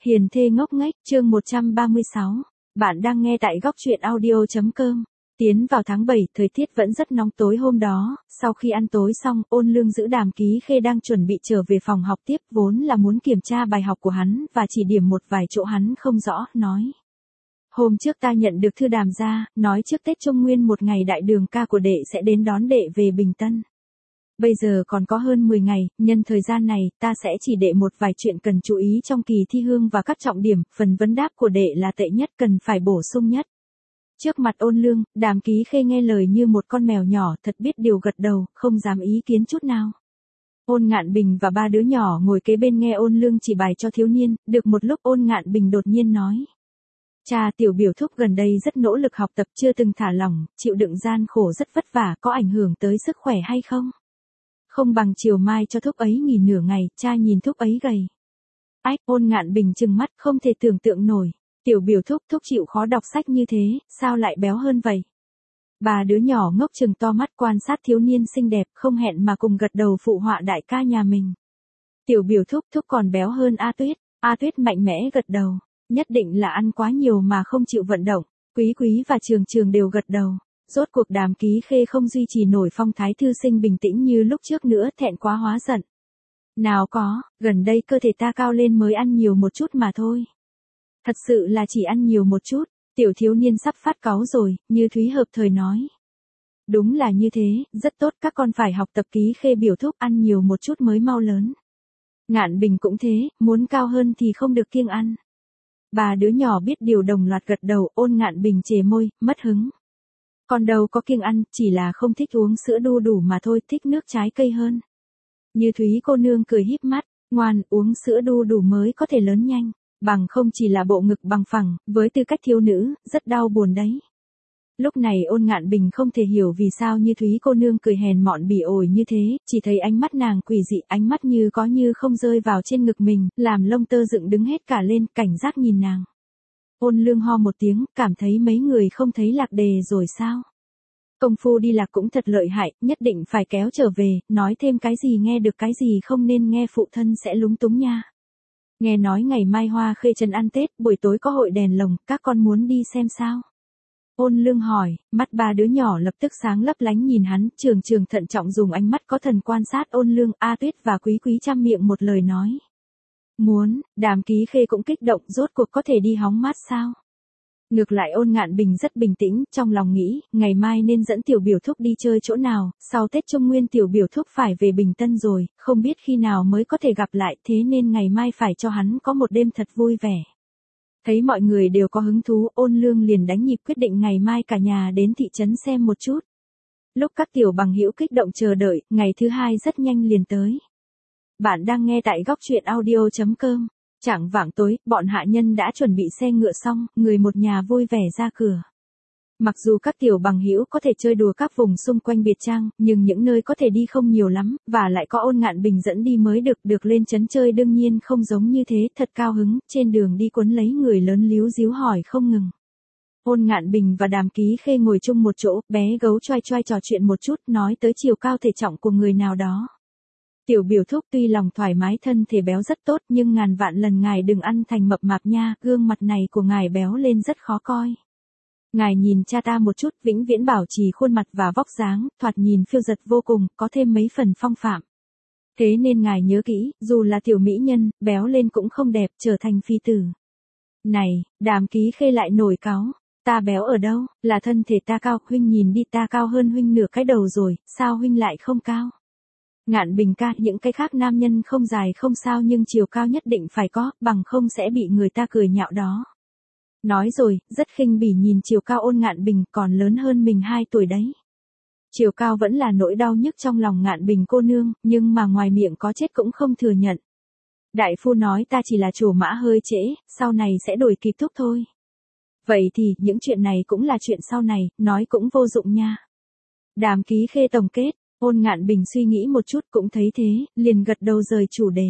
Hiền thê ngốc nghếch, chương 136. Bạn đang nghe tại góc truyện audio.com. Tiến vào tháng 7, thời tiết vẫn rất nóng. Tối hôm đó, sau khi ăn tối xong, Ôn Lương giữ Đàm Ký Khê đang chuẩn bị trở về phòng học tiếp, vốn là muốn kiểm tra bài học của hắn và chỉ điểm một vài chỗ hắn không rõ, nói. Hôm trước ta nhận được thư Đàm gia, nói trước Tết Trung Nguyên một ngày đại đường ca của đệ sẽ đến đón đệ về Bình Tân. Bây giờ còn có hơn 10 ngày, nhân thời gian này, ta sẽ chỉ đệ một vài chuyện cần chú ý trong kỳ thi hương và các trọng điểm, phần vấn đáp của đệ là tệ nhất, cần phải bổ sung nhất. Trước mặt Ôn Lương, Đàm Ký Khê nghe lời như một con mèo nhỏ, thật biết điều gật đầu, không dám ý kiến chút nào. Ôn Ngạn Bình và ba đứa nhỏ ngồi kế bên nghe Ôn Lương chỉ bài cho thiếu niên, được một lúc Ôn Ngạn Bình đột nhiên nói. Cha, tiểu biểu thúc gần đây rất nỗ lực học tập, chưa từng thả lỏng, chịu đựng gian khổ rất vất vả, có ảnh hưởng tới sức khỏe hay không? Không bằng chiều mai cho thúc ấy nghỉ nửa ngày, cha nhìn thúc ấy gầy. Ách, Ôn Ngạn Bình trừng mắt, không thể tưởng tượng nổi. Tiểu biểu thúc chịu khó đọc sách như thế, sao lại béo hơn vậy? Ba đứa nhỏ ngốc trừng to mắt quan sát thiếu niên xinh đẹp, không hẹn mà cùng gật đầu phụ họa đại ca nhà mình. Tiểu biểu thúc còn béo hơn A Tuyết. A Tuyết mạnh mẽ gật đầu. Nhất định là ăn quá nhiều mà không chịu vận động. Quý Quý và Trường Trường đều gật đầu. Rốt cuộc Đàm Ký Khê không duy trì nổi phong thái thư sinh bình tĩnh như lúc trước nữa, thẹn quá hóa giận. Nào có, gần đây cơ thể ta cao lên mới ăn nhiều một chút mà thôi. Thật sự là chỉ ăn nhiều một chút, tiểu thiếu niên sắp phát cáu rồi, Như Thúy hợp thời nói. Đúng là như thế, rất tốt, các con phải học tập Ký Khê biểu thúc, ăn nhiều một chút mới mau lớn. Ngạn Bình cũng thế, muốn cao hơn thì không được kiêng ăn. Ba đứa nhỏ biết điều đồng loạt gật đầu. Ôn Ngạn Bình chề môi, mất hứng. Con đâu có kiêng ăn, chỉ là không thích uống sữa đu đủ mà thôi, thích nước trái cây hơn. Như Thúy cô nương cười híp mắt, ngoan, uống sữa đu đủ mới có thể lớn nhanh, bằng không chỉ là bộ ngực bằng phẳng, với tư cách thiếu nữ, rất đau buồn đấy. Lúc này Ôn Ngạn Bình không thể hiểu vì sao Như Thúy cô nương cười hèn mọn bỉ ổi như thế, chỉ thấy ánh mắt nàng quỷ dị, ánh mắt như có như không rơi vào trên ngực mình, làm lông tơ dựng đứng hết cả lên, cảnh giác nhìn nàng. Ôn Lương ho một tiếng, cảm thấy mấy người không thấy lạc đề rồi sao? Công phu đi lạc cũng thật lợi hại, nhất định phải kéo trở về, nói thêm cái gì nghe được cái gì không nên nghe, phụ thân sẽ lúng túng nha. Nghe nói ngày mai Hoa Khê Trấn ăn Tết, buổi tối có hội đèn lồng, các con muốn đi xem sao? Ôn Lương hỏi, mắt ba đứa nhỏ lập tức sáng lấp lánh nhìn hắn. Trường Trường thận trọng dùng ánh mắt có thần quan sát Ôn Lương. A Tuyết và Quý Quý chăm miệng một lời nói. Muốn. Đàm Ký Khê cũng kích động, rốt cuộc có thể đi hóng mát sao? Ngược lại Ôn Ngạn Bình rất bình tĩnh, trong lòng nghĩ, ngày mai nên dẫn tiểu biểu thúc đi chơi chỗ nào, sau Tết Trung Nguyên tiểu biểu thúc phải về Bình Tân rồi, không biết khi nào mới có thể gặp lại, thế nên ngày mai phải cho hắn có một đêm thật vui vẻ. Thấy mọi người đều có hứng thú, Ôn Lương liền đánh nhịp quyết định ngày mai cả nhà đến thị trấn xem một chút. Lúc các tiểu bằng hữu kích động chờ đợi, ngày thứ hai rất nhanh liền tới. Bạn đang nghe tại góc truyện audio.com. Chạng vạng tối, bọn hạ nhân đã chuẩn bị xe ngựa xong, người một nhà vui vẻ ra cửa. Mặc dù các tiểu bằng hữu có thể chơi đùa các vùng xung quanh biệt trang, nhưng những nơi có thể đi không nhiều lắm, và lại có Ôn Ngạn Bình dẫn đi mới được lên trấn chơi đương nhiên không giống như thế, thật cao hứng, trên đường đi quấn lấy người lớn líu díu hỏi không ngừng. Ôn Ngạn Bình và Đàm Ký Khê ngồi chung một chỗ, bé gấu choai choai trò chuyện một chút, nói tới chiều cao thể trọng của người nào đó. Tiểu biểu thúc tuy lòng thoải mái thân thể béo rất tốt nhưng ngàn vạn lần ngài đừng ăn thành mập mạp nha, gương mặt này của ngài béo lên rất khó coi. Ngài nhìn cha ta một chút, vĩnh viễn bảo trì khuôn mặt và vóc dáng, thoạt nhìn phiêu dật vô cùng, có thêm mấy phần phong phạm. Thế nên ngài nhớ kỹ, dù là tiểu mỹ nhân, béo lên cũng không đẹp, trở thành phi tử. Này, Đàm Ký Khê lại nổi cáu, ta béo ở đâu, là thân thể ta cao, huynh nhìn đi, ta cao hơn huynh nửa cái đầu rồi, sao huynh lại không cao? Ngạn Bình ca, những cái khác nam nhân không dài không sao nhưng chiều cao nhất định phải có, bằng không sẽ bị người ta cười nhạo đó. Nói rồi, rất khinh bỉ nhìn chiều cao Ôn Ngạn Bình, còn lớn hơn mình 2 tuổi đấy. Chiều cao vẫn là nỗi đau nhức trong lòng Ngạn Bình cô nương, nhưng mà ngoài miệng có chết cũng không thừa nhận. Đại phu nói ta chỉ là trổ mã hơi trễ, sau này sẽ đổi kịp thúc thôi. Vậy thì, những chuyện này cũng là chuyện sau này, nói cũng vô dụng nha. Đàm Ký Khê tổng kết. Ôn Ngạn Bình suy nghĩ một chút cũng thấy thế, liền gật đầu rời chủ đề.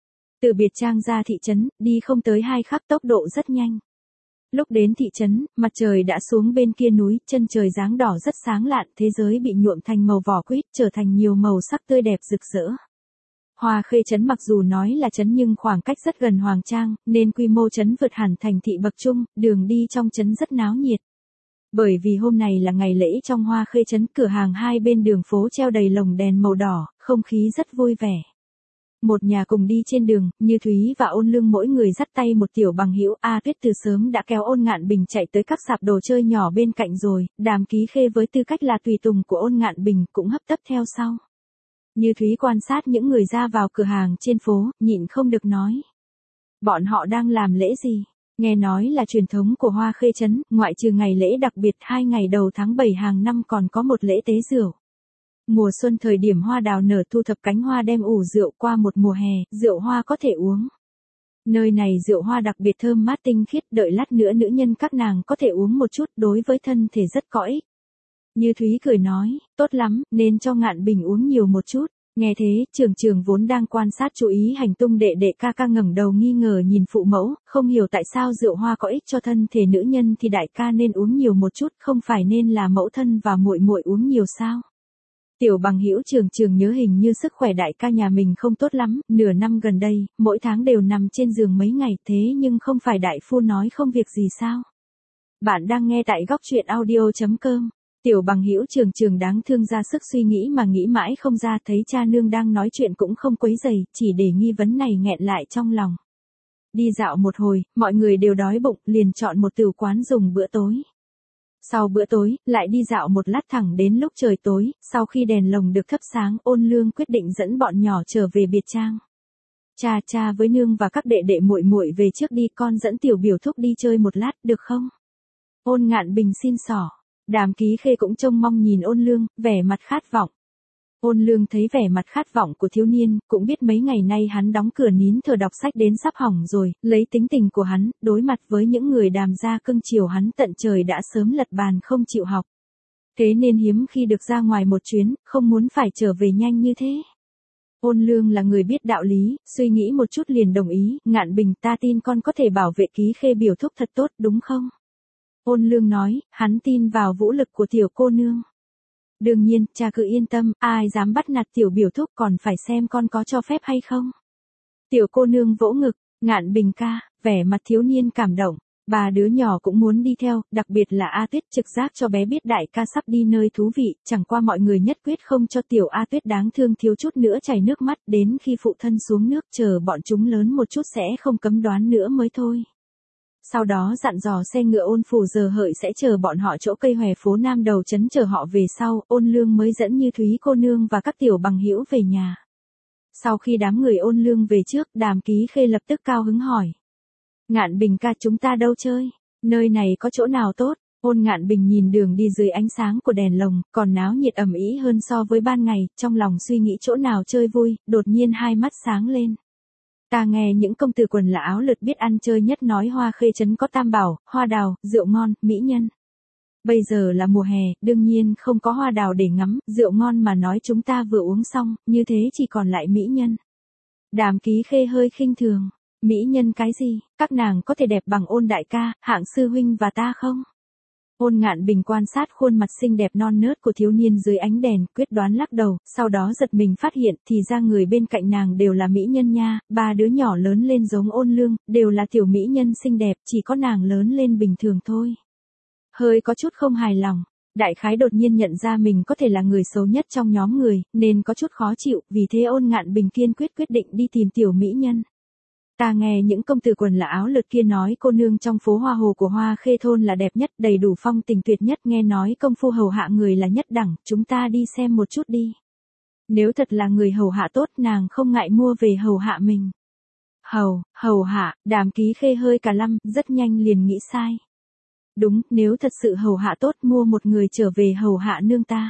Từ biệt trang ra thị trấn, đi không tới 2 khắc, tốc độ rất nhanh. Lúc đến thị trấn, mặt trời đã xuống bên kia núi, chân trời dáng đỏ rất sáng lạn, thế giới bị nhuộm thành màu vỏ quýt, trở thành nhiều màu sắc tươi đẹp rực rỡ. Hoa Khê trấn mặc dù nói là trấn nhưng khoảng cách rất gần Hoàng Trang, nên quy mô trấn vượt hẳn thành thị bậc trung, đường đi trong trấn rất náo nhiệt. Bởi vì hôm này là ngày lễ trong Hoa Khê trấn, cửa hàng hai bên đường phố treo đầy lồng đèn màu đỏ, không khí rất vui vẻ. Một nhà cùng đi trên đường, Như Thúy và Ôn Lương mỗi người dắt tay một tiểu bằng hữu. A Tuyết từ sớm đã kéo Ôn Ngạn Bình chạy tới các sạp đồ chơi nhỏ bên cạnh rồi, Đàm Ký Khê với tư cách là tùy tùng của Ôn Ngạn Bình cũng hấp tấp theo sau. Như Thúy quan sát những người ra vào cửa hàng trên phố, nhịn không được nói. Bọn họ đang làm lễ gì? Nghe nói là truyền thống của Hoa Khê trấn, ngoại trừ ngày lễ đặc biệt 2 ngày đầu tháng 7 hàng năm còn có một lễ tế rượu. Mùa xuân thời điểm hoa đào nở thu thập cánh hoa đem ủ rượu qua một mùa hè, rượu hoa có thể uống. Nơi này rượu hoa đặc biệt thơm mát tinh khiết, đợi lát nữa nữ nhân các nàng có thể uống một chút, đối với thân thể rất có ích. Như Thúy cười nói, tốt lắm, nên cho Ngạn Bình uống nhiều một chút. Nghe thế, Trường vốn đang quan sát chú ý hành tung đệ đệ ca ca ngẩng đầu nghi ngờ nhìn phụ mẫu, không hiểu tại sao rượu hoa có ích cho thân thể nữ nhân thì đại ca nên uống nhiều một chút, không phải nên là mẫu thân và muội muội uống nhiều sao? Tiểu bằng hữu Trường nhớ hình như sức khỏe đại ca nhà mình không tốt lắm, nửa năm gần đây, mỗi tháng đều nằm trên giường mấy ngày, thế nhưng không phải đại phu nói không việc gì sao? Bạn đang nghe tại góc truyện audio.com. Tiểu bằng hữu Trường đáng thương ra sức suy nghĩ mà nghĩ mãi không ra, thấy cha nương đang nói chuyện cũng không quấy rầy, chỉ để nghi vấn này nghẹn lại trong lòng. Đi dạo một hồi, mọi người đều đói bụng, liền chọn một tửu quán dùng bữa tối. Sau bữa tối, lại đi dạo một lát thẳng đến lúc trời tối, sau khi đèn lồng được thắp sáng, Ôn Lương quyết định dẫn bọn nhỏ trở về biệt trang. Cha với nương và các đệ đệ muội muội về trước đi, con dẫn tiểu biểu thúc đi chơi một lát, được không? Ôn Ngạn Bình xin xỏ. Đàm Ký Khê cũng trông mong nhìn Ôn Lương, vẻ mặt khát vọng. Ôn Lương thấy vẻ mặt khát vọng của thiếu niên, cũng biết mấy ngày nay hắn đóng cửa nín thở đọc sách đến sắp hỏng rồi, lấy tính tình của hắn, đối mặt với những người Đàm gia cưng chiều hắn tận trời đã sớm lật bàn không chịu học. Thế nên hiếm khi được ra ngoài một chuyến, không muốn phải trở về nhanh như thế. Ôn Lương là người biết đạo lý, suy nghĩ một chút liền đồng ý, Ngạn Bình ta tin con có thể bảo vệ Ký Khê biểu thúc thật tốt đúng không? Ôn Lương nói, hắn tin vào vũ lực của tiểu cô nương. Đương nhiên, cha cứ yên tâm, ai dám bắt nạt tiểu biểu thúc còn phải xem con có cho phép hay không. Tiểu cô nương vỗ ngực, Ngạn Bình ca, vẻ mặt thiếu niên cảm động. Ba đứa nhỏ cũng muốn đi theo, đặc biệt là A Tuyết, trực giác cho bé biết đại ca sắp đi nơi thú vị, chẳng qua mọi người nhất quyết không cho tiểu A Tuyết đáng thương thiếu chút nữa chảy nước mắt, đến khi phụ thân xuống nước chờ bọn chúng lớn một chút sẽ không cấm đoán nữa mới thôi. Sau đó dặn dò xe ngựa Ôn Phủ giờ hợi sẽ chờ bọn họ chỗ cây hòe phố Nam đầu trấn chờ họ về sau, Ôn Lương mới dẫn Như Thúy cô nương và các tiểu bằng hữu về nhà. Sau khi đám người Ôn Lương về trước, Đàm Ký Khê lập tức cao hứng hỏi. Ngạn Bình ca chúng ta đâu chơi? Nơi này có chỗ nào tốt? Ôn Ngạn Bình nhìn đường đi dưới ánh sáng của đèn lồng, còn náo nhiệt ầm ĩ hơn so với ban ngày, trong lòng suy nghĩ chỗ nào chơi vui, đột nhiên hai mắt sáng lên. Ta nghe những công tử quần là áo lượt biết ăn chơi nhất nói Hoa Khê trấn có tam bảo, hoa đào, rượu ngon, mỹ nhân. Bây giờ là mùa hè, đương nhiên không có hoa đào để ngắm, rượu ngon mà nói chúng ta vừa uống xong, như thế chỉ còn lại mỹ nhân. Đàm Ký Khê hơi khinh thường, mỹ nhân cái gì, các nàng có thể đẹp bằng Ôn đại ca, hạng sư huynh và ta không? Ôn Ngạn Bình quan sát khuôn mặt xinh đẹp non nớt của thiếu niên dưới ánh đèn, quyết đoán lắc đầu, sau đó giật mình phát hiện thì ra người bên cạnh nàng đều là mỹ nhân nha, ba đứa nhỏ lớn lên giống Ôn Lương, đều là tiểu mỹ nhân xinh đẹp, chỉ có nàng lớn lên bình thường thôi. Hơi có chút không hài lòng, đại khái đột nhiên nhận ra mình có thể là người xấu nhất trong nhóm người, nên có chút khó chịu, vì thế Ôn Ngạn Bình kiên quyết định đi tìm tiểu mỹ nhân. Ta nghe những công tử quần là áo lượt kia nói cô nương trong phố Hoa Hồ của Hoa Khê thôn là đẹp nhất, đầy đủ phong tình tuyệt nhất, nghe nói công phu hầu hạ người là nhất đẳng, chúng ta đi xem một chút đi. Nếu thật là người hầu hạ tốt nàng không ngại mua về hầu hạ mình. Hầu hạ, Đàm Ký Khê hơi cả lăm, rất nhanh liền nghĩ sai. Đúng, nếu thật sự hầu hạ tốt mua một người trở về hầu hạ nương ta.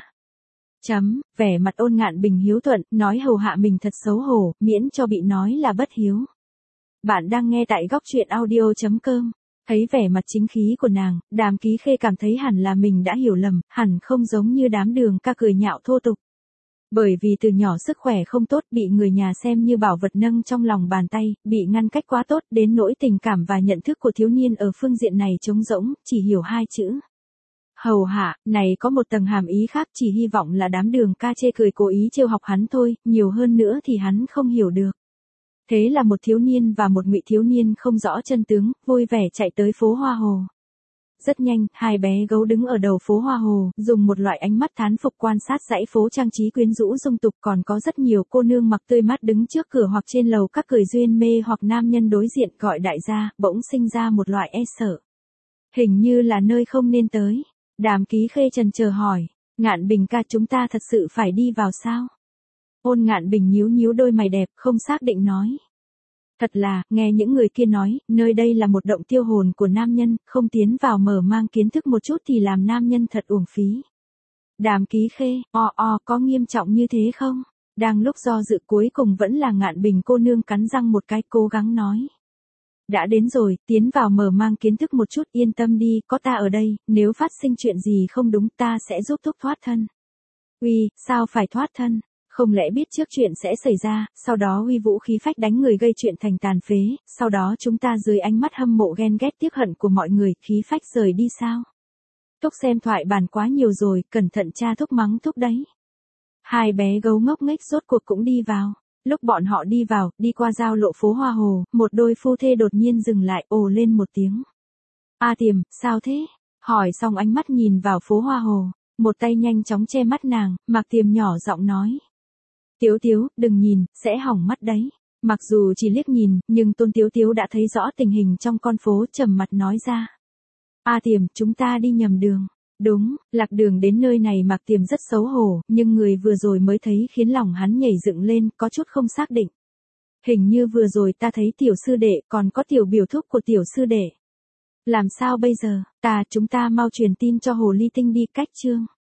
Vẻ mặt Ôn Ngạn Bình hiếu thuận, nói hầu hạ mình thật xấu hổ, miễn cho bị nói là bất hiếu. Bạn đang nghe tại góc truyện audio.com. Thấy vẻ mặt chính khí của nàng, Đàm Ký Khê cảm thấy hẳn là mình đã hiểu lầm, hẳn không giống như đám đường ca cười nhạo thô tục. Bởi vì từ nhỏ sức khỏe không tốt, bị người nhà xem như bảo vật nâng trong lòng bàn tay, bị ngăn cách quá tốt, đến nỗi tình cảm và nhận thức của thiếu niên ở phương diện này trống rỗng, chỉ hiểu hai chữ. Hầu hạ, này có một tầng hàm ý khác, chỉ hy vọng là đám Đường ca chê cười cố ý trêu học hắn thôi, nhiều hơn nữa thì hắn không hiểu được. Thế là một thiếu niên và một ngụy thiếu niên không rõ chân tướng, vui vẻ chạy tới phố Hoa Hồ. Rất nhanh, hai bé gấu đứng ở đầu phố Hoa Hồ, dùng một loại ánh mắt thán phục quan sát dãy phố trang trí quyến rũ dung tục, còn có rất nhiều cô nương mặc tươi mát đứng trước cửa hoặc trên lầu các cười duyên mê, hoặc nam nhân đối diện gọi đại gia, bỗng sinh ra một loại e sợ. Hình như là nơi không nên tới. Đàm Ký Khê chần chờ hỏi, Ngạn Bình ca, chúng ta thật sự phải đi vào sao? Ôn Ngạn Bình nhíu nhíu đôi mày đẹp, không xác định nói. Thật là, nghe những người kia nói, nơi đây là một động tiêu hồn của nam nhân, không tiến vào mở mang kiến thức một chút thì làm nam nhân thật uổng phí. Đàm Ký Khê, có nghiêm trọng như thế không? Đang lúc do dự cuối cùng vẫn là Ngạn Bình cô nương cắn răng một cái cố gắng nói. Đã đến rồi, tiến vào mở mang kiến thức một chút, yên tâm đi, có ta ở đây, nếu phát sinh chuyện gì không đúng ta sẽ giúp thúc thoát thân. Uy, sao phải thoát thân? Không lẽ biết trước chuyện sẽ xảy ra, sau đó huy vũ khí phách đánh người gây chuyện thành tàn phế, sau đó chúng ta dưới ánh mắt hâm mộ ghen ghét tiếc hận của mọi người, khí phách rời đi sao? Thúc xem thoại bản quá nhiều rồi, cẩn thận cha thúc mắng thúc đấy. Hai bé gấu ngốc nghếch rốt cuộc cũng đi vào. Lúc bọn họ đi vào, đi qua giao lộ phố Hoa Hồ, một đôi phu thê đột nhiên dừng lại, ồ lên một tiếng. A Tiềm, sao thế? Hỏi xong ánh mắt nhìn vào phố Hoa Hồ, một tay nhanh chóng che mắt nàng, Mạc Tiềm nhỏ giọng nói. Tiếu Tiếu, đừng nhìn, sẽ hỏng mắt đấy. Mặc dù chỉ liếc nhìn, nhưng Tôn Tiếu Tiếu đã thấy rõ tình hình trong con phố, trầm mặt nói ra. A Tiềm, chúng ta đi nhầm đường. Đúng, lạc đường đến nơi này Mạc Tiềm rất xấu hổ, nhưng người vừa rồi mới thấy khiến lòng hắn nhảy dựng lên, có chút không xác định. Hình như vừa rồi ta thấy tiểu sư đệ, còn có tiểu biểu thúc của tiểu sư đệ. Làm sao bây giờ, chúng ta mau truyền tin cho Hồ Ly Tinh đi, cách chương.